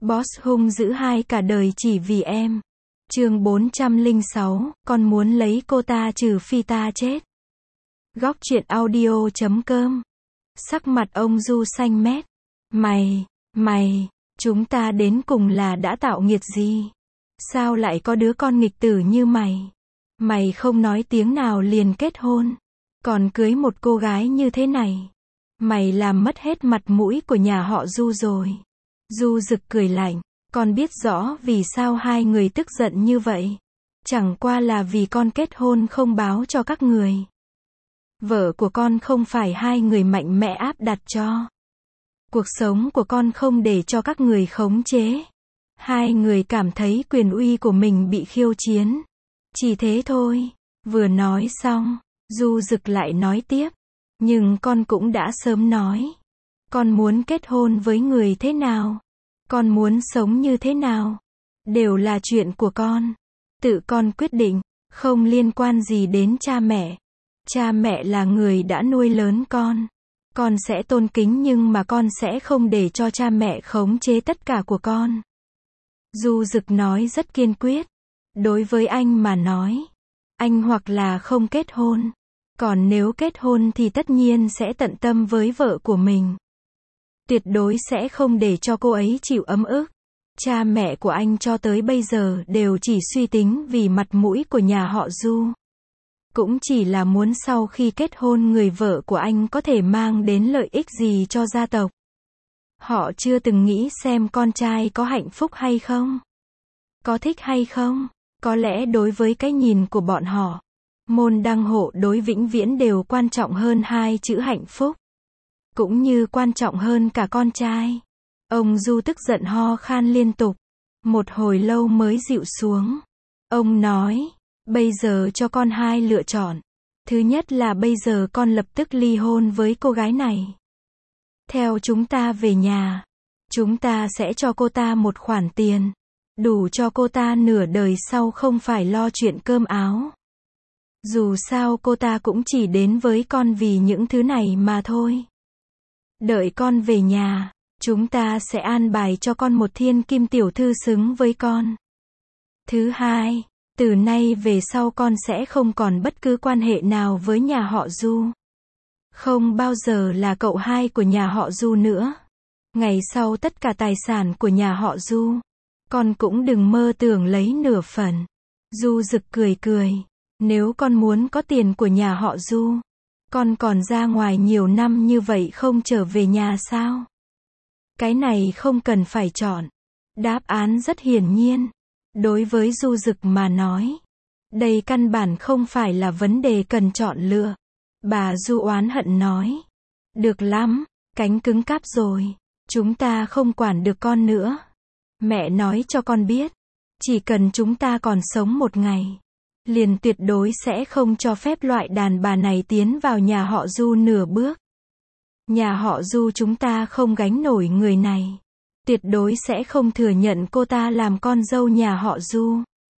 Boss hung dữ hai cả đời chỉ vì em. Chương 406, con muốn lấy cô ta trừ phi ta chết. Góc truyện audio.com. Sắc mặt ông Du xanh mét. Mày, chúng ta đến cùng là đã tạo nghiệt gì? Sao lại có đứa con nghịch tử như mày? Mày không nói tiếng nào liền kết hôn, còn cưới một cô gái như thế này. Mày làm mất hết mặt mũi của nhà họ Du rồi. Du Dực cười lạnh, con biết rõ vì sao hai người tức giận như vậy. Chẳng qua là vì con kết hôn không báo cho các người. Vợ của con không phải hai người mạnh mẽ áp đặt cho. Cuộc sống của con không để cho các người khống chế. Hai người cảm thấy quyền uy của mình bị khiêu chiến. Chỉ thế thôi. Vừa nói xong, Du Dực lại nói tiếp. Nhưng con cũng đã sớm nói. Con muốn kết hôn với người thế nào? Con muốn sống như thế nào? Đều là chuyện của con. Tự con quyết định, không liên quan gì đến cha mẹ. Cha mẹ là người đã nuôi lớn con. Con sẽ tôn kính nhưng mà con sẽ không để cho cha mẹ khống chế tất cả của con. Du Dực nói rất kiên quyết. Đối với anh mà nói, anh hoặc là không kết hôn. Còn nếu kết hôn thì tất nhiên sẽ tận tâm với vợ của mình. Tuyệt đối sẽ không để cho cô ấy chịu ấm ức. Cha mẹ của anh cho tới bây giờ đều chỉ suy tính vì mặt mũi của nhà họ Du. Cũng chỉ là muốn sau khi kết hôn người vợ của anh có thể mang đến lợi ích gì cho gia tộc. Họ chưa từng nghĩ xem con trai có hạnh phúc hay không, có thích hay không. Có lẽ đối với cái nhìn của bọn họ, môn đăng hộ đối vĩnh viễn đều quan trọng hơn hai chữ hạnh phúc. Cũng như quan trọng hơn cả con trai. Ông Du tức giận ho khan liên tục. Một hồi lâu mới dịu xuống. Ông nói, bây giờ cho con hai lựa chọn. Thứ nhất là bây giờ con lập tức ly hôn với cô gái này. Theo chúng ta về nhà. Chúng ta sẽ cho cô ta một khoản tiền. Đủ cho cô ta nửa đời sau không phải lo chuyện cơm áo. Dù sao cô ta cũng chỉ đến với con vì những thứ này mà thôi. Đợi con về nhà, chúng ta sẽ an bài cho con một thiên kim tiểu thư xứng với con. Thứ hai, từ nay về sau con sẽ không còn bất cứ quan hệ nào với nhà họ Du. Không bao giờ là cậu hai của nhà họ Du nữa. Ngày sau tất cả tài sản của nhà họ Du, con cũng đừng mơ tưởng lấy nửa phần. Du Dực cười cười. Nếu con muốn có tiền của nhà họ Du, con còn ra ngoài nhiều năm như vậy không trở về nhà sao? Cái này không cần phải chọn. Đáp án rất hiển nhiên. Đối với Du Dực mà nói, đây căn bản không phải là vấn đề cần chọn lựa. Bà Du oán hận nói. Được lắm, cánh cứng cáp rồi. Chúng ta không quản được con nữa. Mẹ nói cho con biết, chỉ cần chúng ta còn sống một ngày, liền tuyệt đối sẽ không cho phép loại đàn bà này tiến vào nhà họ Du nửa bước. Nhà họ Du chúng ta không gánh nổi người này. Tuyệt đối sẽ không thừa nhận cô ta làm con dâu nhà họ Du.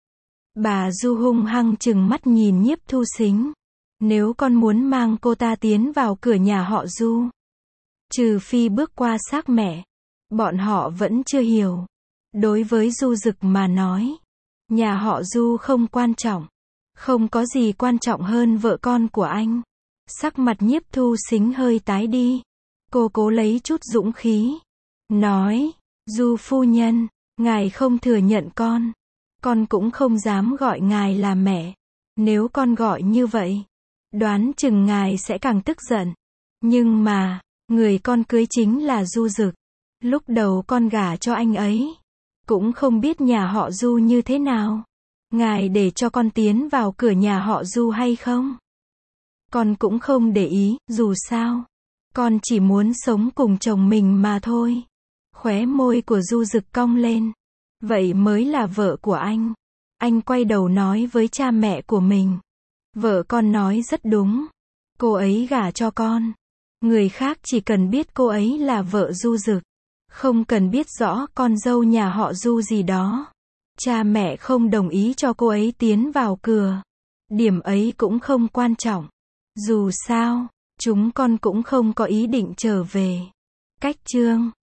Bà Du hung hăng trừng mắt nhìn Nhiếp Thu Sính. Nếu con muốn mang cô ta tiến vào cửa nhà họ Du, trừ phi bước qua xác mẹ. Bọn họ vẫn chưa hiểu. Đối với Du Dực mà nói, nhà họ Du không quan trọng. Không có gì quan trọng hơn vợ con của anh. Sắc mặt Nhiếp Thu Sính hơi tái đi. Cô cố lấy chút dũng khí. Nói, Du phu nhân, ngài không thừa nhận con cũng không dám gọi ngài là mẹ. Nếu con gọi như vậy, đoán chừng ngài sẽ càng tức giận. Nhưng mà, người con cưới chính là Du Dực. Lúc đầu con gả cho anh ấy, cũng không biết nhà họ Du như thế nào. Ngài để cho con tiến vào cửa nhà họ Du hay không? Con cũng không để ý, dù sao, con chỉ muốn sống cùng chồng mình mà thôi. Khóe môi của Du Dực cong lên. Vậy mới là vợ của anh. Anh quay đầu nói với cha mẹ của mình. Vợ con nói rất đúng. Cô ấy gả cho con. Người khác chỉ cần biết cô ấy là vợ Du Dực. Không cần biết rõ con dâu nhà họ Du gì đó. Cha mẹ không đồng ý cho cô ấy tiến vào cửa. Điểm ấy cũng không quan trọng. Dù sao, chúng con cũng không có ý định trở về. Cách chương